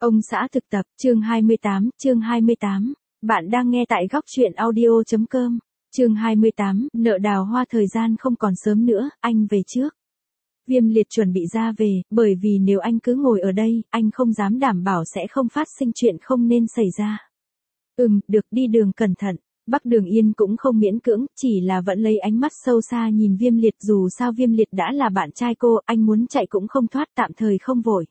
Ông xã thực tập, chương 28. Bạn đang nghe tại góc truyện audio.com. Chương 28, nợ đào hoa thời gian không còn sớm nữa, anh về trước. Viêm liệt chuẩn bị ra về, bởi vì nếu anh cứ ngồi ở đây, anh không dám đảm bảo sẽ không phát sinh chuyện không nên xảy ra. Được, đi đường cẩn thận. Bắc Đường Yên cũng không miễn cưỡng, chỉ là vẫn lấy ánh mắt sâu xa nhìn Viêm Liệt, dù sao Viêm Liệt đã là bạn trai cô, anh muốn chạy cũng không thoát, tạm thời không vội.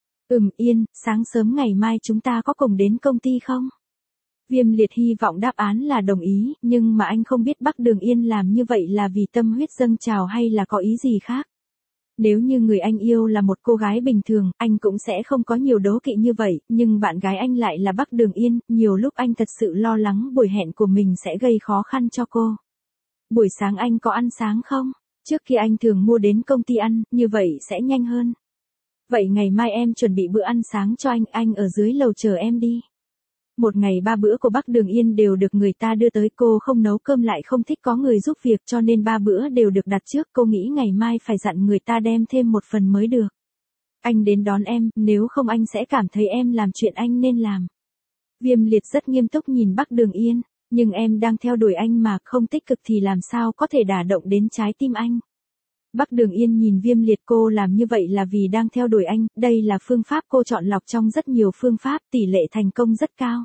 Yên, sáng sớm ngày mai chúng ta có cùng đến công ty không? Viêm Liệt hy vọng đáp án là đồng ý, nhưng mà anh không biết Bắc Đường Yên làm như vậy là vì tâm huyết dâng trào hay là có ý gì khác. Nếu như người anh yêu là một cô gái bình thường, anh cũng sẽ không có nhiều đố kỵ như vậy, nhưng bạn gái anh lại là Bắc Đường Yên, nhiều lúc anh thật sự lo lắng buổi hẹn của mình sẽ gây khó khăn cho cô. Buổi sáng anh có ăn sáng không? Trước khi anh thường mua đến công ty ăn, như vậy sẽ nhanh hơn. Vậy ngày mai em chuẩn bị bữa ăn sáng cho anh ở dưới lầu chờ em đi. Một ngày 3 bữa của Bắc Đường Yên đều được người ta đưa tới, cô không nấu cơm lại không thích có người giúp việc cho nên 3 bữa đều được đặt trước, cô nghĩ ngày mai phải dặn người ta đem thêm một phần mới được. Anh đến đón em, nếu không anh sẽ cảm thấy em làm chuyện anh nên làm. Viêm Liệt rất nghiêm túc nhìn Bắc Đường Yên, nhưng em đang theo đuổi anh mà, không tích cực thì làm sao có thể đả động đến trái tim anh. Bắc Đường Yên nhìn Viêm Liệt, cô làm như vậy là vì đang theo đuổi anh, đây là phương pháp cô chọn lọc trong rất nhiều phương pháp, tỷ lệ thành công rất cao.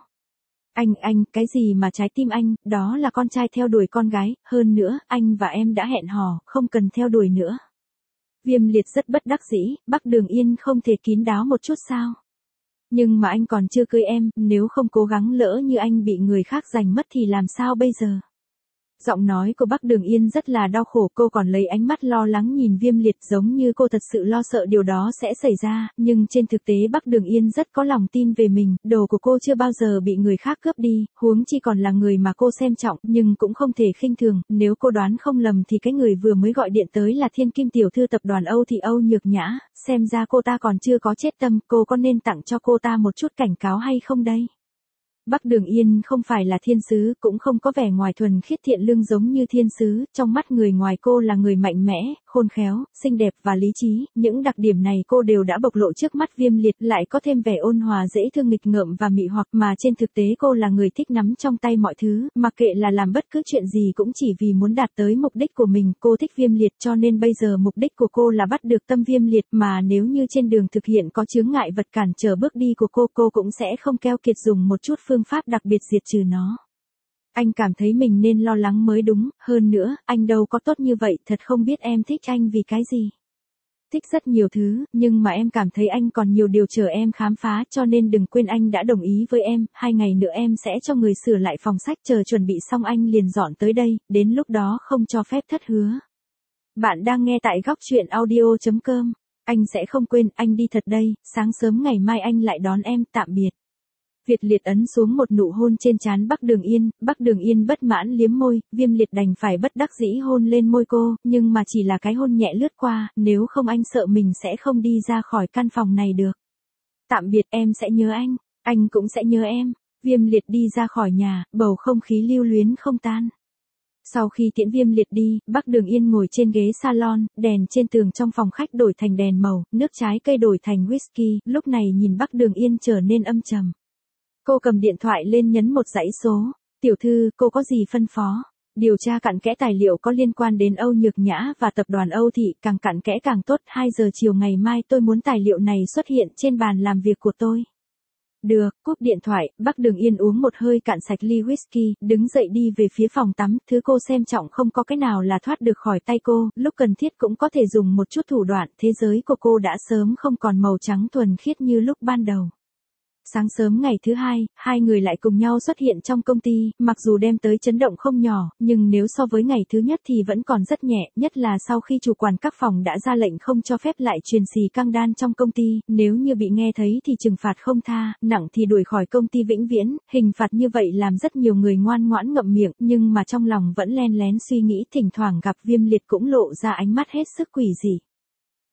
Anh, cái gì mà trái tim anh, đó là con trai theo đuổi con gái, hơn nữa, anh và em đã hẹn hò, không cần theo đuổi nữa. Viêm Liệt rất bất đắc dĩ, Bắc Đường Yên không thể kín đáo một chút sao? Nhưng mà anh còn chưa cưới em, nếu không cố gắng lỡ như anh bị người khác giành mất thì làm sao bây giờ? Giọng nói của Bắc Đường Yên rất là đau khổ, cô còn lấy ánh mắt lo lắng nhìn Viêm Liệt giống như cô thật sự lo sợ điều đó sẽ xảy ra, nhưng trên thực tế Bắc Đường Yên rất có lòng tin về mình, đồ của cô chưa bao giờ bị người khác cướp đi, huống chi còn là người mà cô xem trọng, nhưng cũng không thể khinh thường, nếu cô đoán không lầm thì cái người vừa mới gọi điện tới là thiên kim tiểu thư tập đoàn Âu Thị Âu Nhược Nhã, xem ra cô ta còn chưa có chết tâm, cô có nên tặng cho cô ta một chút cảnh cáo hay không đây? Bắc Đường Yên không phải là thiên sứ, cũng không có vẻ ngoài thuần khiết thiện lương giống như thiên sứ, trong mắt người ngoài cô là người mạnh mẽ, khôn khéo, xinh đẹp và lý trí, những đặc điểm này cô đều đã bộc lộ trước mắt Viêm Liệt, lại có thêm vẻ ôn hòa dễ thương nghịch ngợm và mị hoặc, mà trên thực tế cô là người thích nắm trong tay mọi thứ, mặc kệ là làm bất cứ chuyện gì cũng chỉ vì muốn đạt tới mục đích của mình, cô thích Viêm Liệt cho nên bây giờ mục đích của cô là bắt được tâm Viêm Liệt, mà nếu như trên đường thực hiện có chướng ngại vật cản trở bước đi của cô cũng sẽ không keo kiệt dùng một chút phương pháp đặc biệt diệt trừ nó. Anh cảm thấy mình nên lo lắng mới đúng, hơn nữa, anh đâu có tốt như vậy, thật không biết em thích anh vì cái gì. Thích rất nhiều thứ, nhưng mà em cảm thấy anh còn nhiều điều chờ em khám phá, cho nên đừng quên anh đã đồng ý với em, 2 ngày nữa em sẽ cho người sửa lại phòng sách, chờ chuẩn bị xong anh liền dọn tới đây, đến lúc đó không cho phép thất hứa. Bạn đang nghe tại góc truyện audio.com, anh sẽ không quên, anh đi thật đây, sáng sớm ngày mai anh lại đón em, tạm biệt. Việt Liệt ấn xuống một nụ hôn trên trán Bắc Đường Yên bất mãn liếm môi, Viêm Liệt đành phải bất đắc dĩ hôn lên môi cô, nhưng mà chỉ là cái hôn nhẹ lướt qua, nếu không anh sợ mình sẽ không đi ra khỏi căn phòng này được. Tạm biệt, em sẽ nhớ anh cũng sẽ nhớ em. Viêm Liệt đi ra khỏi nhà, bầu không khí lưu luyến không tan. Sau khi tiễn Viêm Liệt đi, Bắc Đường Yên ngồi trên ghế salon, đèn trên tường trong phòng khách đổi thành đèn màu, nước trái cây đổi thành whisky, lúc này nhìn Bắc Đường Yên trở nên âm trầm. Cô cầm điện thoại lên nhấn một dãy số. Tiểu thư, cô có gì phân phó? Điều tra cặn kẽ tài liệu có liên quan đến Âu Nhược Nhã và tập đoàn Âu Thị, càng cặn kẽ càng tốt, 2 giờ chiều ngày mai tôi muốn tài liệu này xuất hiện trên bàn làm việc của tôi. Được, cúp điện thoại, Bắc Đường Yên uống một hơi cạn sạch ly whisky, đứng dậy đi về phía phòng tắm, thứ cô xem trọng không có cái nào là thoát được khỏi tay cô, lúc cần thiết cũng có thể dùng một chút thủ đoạn, thế giới của cô đã sớm không còn màu trắng thuần khiết như lúc ban đầu. Sáng sớm ngày thứ 2, 2 người lại cùng nhau xuất hiện trong công ty, mặc dù đem tới chấn động không nhỏ, nhưng nếu so với ngày thứ nhất thì vẫn còn rất nhẹ, nhất là sau khi chủ quản các phòng đã ra lệnh không cho phép lại truyền xì căng đan trong công ty, nếu như bị nghe thấy thì trừng phạt không tha, nặng thì đuổi khỏi công ty vĩnh viễn, hình phạt như vậy làm rất nhiều người ngoan ngoãn ngậm miệng, nhưng mà trong lòng vẫn len lén suy nghĩ, thỉnh thoảng gặp Viêm Liệt cũng lộ ra ánh mắt hết sức quỷ dị.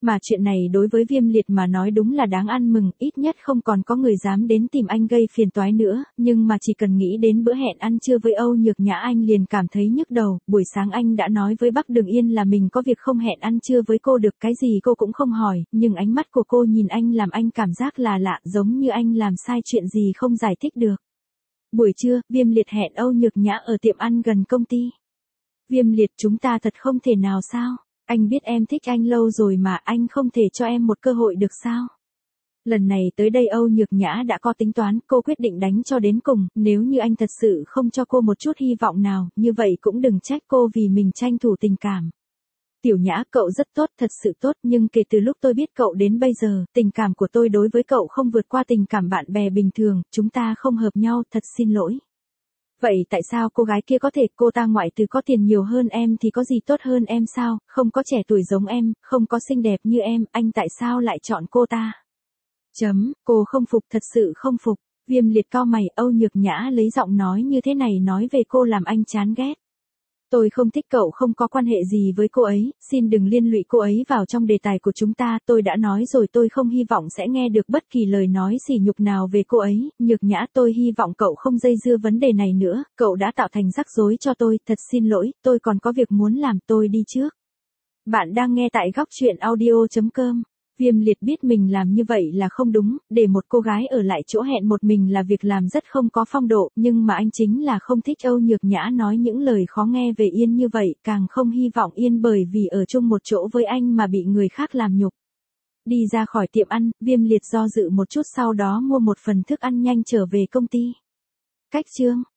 Mà chuyện này đối với Viêm Liệt mà nói đúng là đáng ăn mừng, ít nhất không còn có người dám đến tìm anh gây phiền toái nữa, nhưng mà chỉ cần nghĩ đến bữa hẹn ăn trưa với Âu Nhược Nhã anh liền cảm thấy nhức đầu. Buổi sáng anh đã nói với Bắc Đường Yên là mình có việc không hẹn ăn trưa với cô được, cái gì cô cũng không hỏi, nhưng ánh mắt của cô nhìn anh làm anh cảm giác là lạ, giống như anh làm sai chuyện gì không giải thích được. Buổi trưa, Viêm Liệt hẹn Âu Nhược Nhã ở tiệm ăn gần công ty. Viêm Liệt, chúng ta thật không thể nào sao? Anh biết em thích anh lâu rồi mà, anh không thể cho em một cơ hội được sao? Lần này tới đây Âu Nhược Nhã đã có tính toán, cô quyết định đánh cho đến cùng, nếu như anh thật sự không cho cô một chút hy vọng nào, như vậy cũng đừng trách cô vì mình tranh thủ tình cảm. Tiểu Nhã, cậu rất tốt, thật sự tốt, nhưng kể từ lúc tôi biết cậu đến bây giờ, tình cảm của tôi đối với cậu không vượt qua tình cảm bạn bè bình thường, chúng ta không hợp nhau, thật xin lỗi. Vậy tại sao cô gái kia có thể, cô ta ngoại trừ có tiền nhiều hơn em thì có gì tốt hơn em sao, không có trẻ tuổi giống em, không có xinh đẹp như em, anh tại sao lại chọn cô ta? Cô không phục, thật sự không phục. Viêm Liệt cau mày, Âu Nhược Nhã lấy giọng nói như thế này nói về cô làm anh chán ghét. Tôi không thích cậu, không có quan hệ gì với cô ấy, xin đừng liên lụy cô ấy vào trong đề tài của chúng ta, tôi đã nói rồi tôi không hy vọng sẽ nghe được bất kỳ lời nói sỉ nhục nào về cô ấy. Nhược Nhã, tôi hy vọng cậu không dây dưa vấn đề này nữa, cậu đã tạo thành rắc rối cho tôi, thật xin lỗi, tôi còn có việc muốn làm, tôi đi trước. Bạn đang nghe tại góc truyện audio.com. Viêm Liệt biết mình làm như vậy là không đúng, để một cô gái ở lại chỗ hẹn một mình là việc làm rất không có phong độ, nhưng mà anh chính là không thích Âu Nhược Nhã nói những lời khó nghe về Yên như vậy, càng không hy vọng Yên bởi vì ở chung một chỗ với anh mà bị người khác làm nhục. Đi ra khỏi tiệm ăn, Viêm Liệt do dự một chút sau đó mua một phần thức ăn nhanh trở về công ty. Cách chương